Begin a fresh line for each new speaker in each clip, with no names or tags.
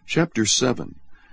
Chapter 7.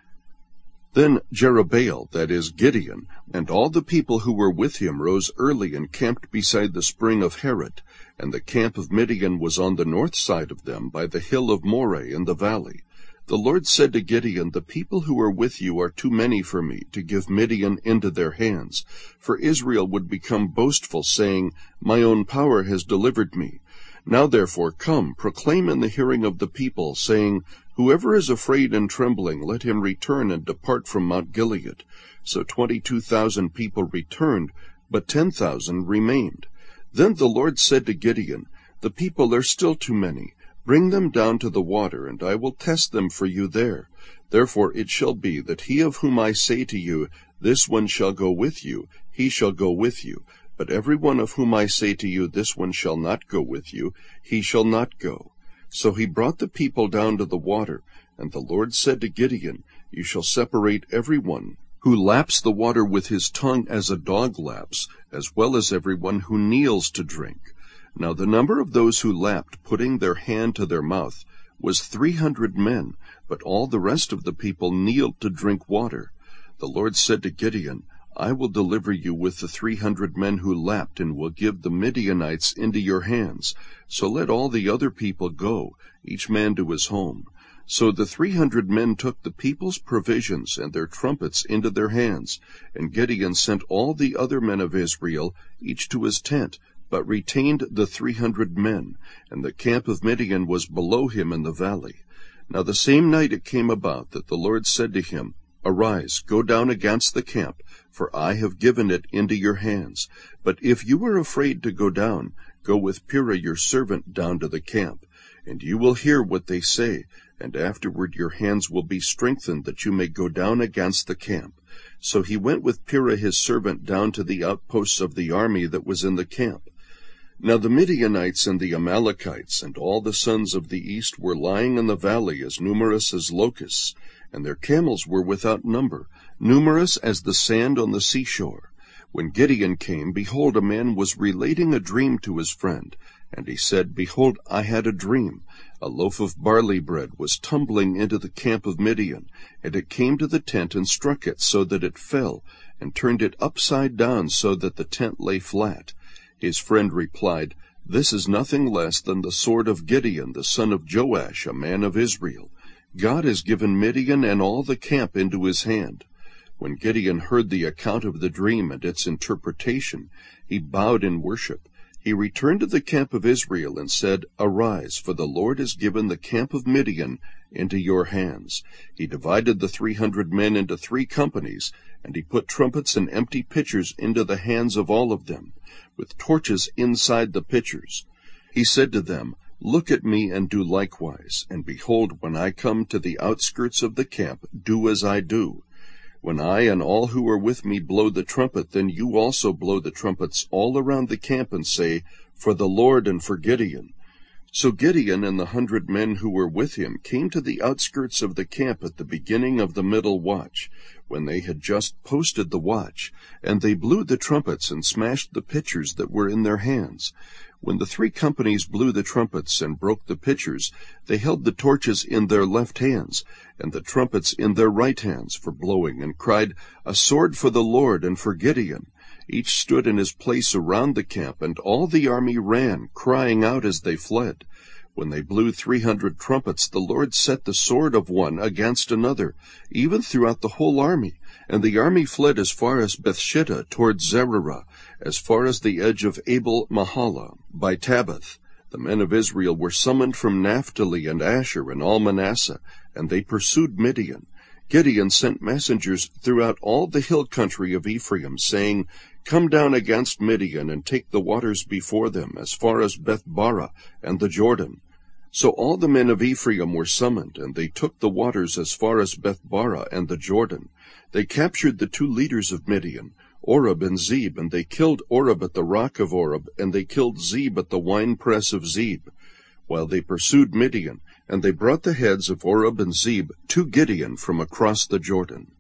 Then Jerubbaal, that is, Gideon, and all the people who were with him rose early and camped beside the spring of Harod, and the camp of Midian was on the north side of them, by the hill of Moreh in the valley. The Lord said to Gideon, The people who are with you are too many for me to give Midian into their hands, for Israel would become boastful, saying, My own power has delivered me. Now therefore come, proclaim in the hearing of the people, saying, Whoever is afraid and trembling, let him return and depart from Mount Gilead. So 22,000 people returned, but 10,000 remained. Then the Lord said to Gideon, The people are still too many. Bring them down to the water, and I will test them for you there. Therefore it shall be that he of whom I say to you, This one shall go with you, he shall go with you. But every one of whom I say to you, This one shall not go with you, he shall not go. So he brought the people down to the water, and the Lord said to Gideon, You shall separate every one who laps the water with his tongue as a dog laps, as well as every one who kneels to drink. Now the number of those who lapped, putting their hand to their mouth, was 300 men, but all the rest of the people kneeled to drink water. The Lord said to Gideon, I will deliver you with the 300 men who lapped, and will give the Midianites into your hands. So let all the other people go, each man to his home. So the 300 men took the people's provisions and their trumpets into their hands, and Gideon sent all the other men of Israel, each to his tent, but retained the 300 men, and the camp of Midian was below him in the valley. Now the same night it came about that the Lord said to him, Arise, go down against the camp, for I have given it into your hands. But if you are afraid to go down, go with Purah your servant down to the camp, and you will hear what they say, and afterward your hands will be strengthened, that you may go down against the camp. So he went with Purah his servant down to the outposts of the army that was in the camp. Now the Midianites and the Amalekites and all the sons of the east were lying in the valley, as numerous as locusts, and their camels were without number, numerous as the sand on the seashore. When Gideon came, behold, a man was relating a dream to his friend. And he said, Behold, I had a dream. A loaf of barley bread was tumbling into the camp of Midian, and it came to the tent and struck it, so that it fell, and turned it upside down, so that the tent lay flat. His friend replied, This is nothing less than the sword of Gideon, the son of Joash, a man of Israel. God has given Midian and all the camp into his hand. When Gideon heard the account of the dream and its interpretation, he bowed in worship. He returned to the camp of Israel and said, Arise, for the Lord has given the camp of Midian into your hands. He divided the 300 men into 3 companies, and he put trumpets and empty pitchers into the hands of all of them, with torches inside the pitchers. He said to them, Look at me and do likewise, and behold, when I come to the outskirts of the camp, do as I do. When I and all who are with me blow the trumpet, then you also blow the trumpets all around the camp, and say, For the Lord and for Gideon. So Gideon and the 100 men who were with him came to the outskirts of the camp at the beginning of the middle watch, when they had just posted the watch, and they blew the trumpets and smashed the pitchers that were in their hands. When the 3 companies blew the trumpets and broke the pitchers, they held the torches in their left hands, and the trumpets in their right hands for blowing, and cried, A sword for the Lord and for Gideon. Each stood in his place around the camp, and all the army ran, crying out as they fled. When they blew 300 trumpets, the Lord set the sword of one against another, even throughout the whole army. And the army fled as far as Bethshittah toward Zererah, as far as the edge of Abel-Mahalah, by Tabbath. The men of Israel were summoned from Naphtali and Asher and all Manasseh, and they pursued Midian. Gideon sent messengers throughout all the hill country of Ephraim, saying, Come down against Midian, and take the waters before them, as far as Beth-barah and the Jordan. So all the men of Ephraim were summoned, and they took the waters as far as Beth-barah and the Jordan. They captured the 2 leaders of Midian, Oreb and Zeb, and they killed Oreb at the rock of Oreb, and they killed Zeb at the winepress of Zeb, while they pursued Midian, and they brought the heads of Oreb and Zeb to Gideon from across the Jordan.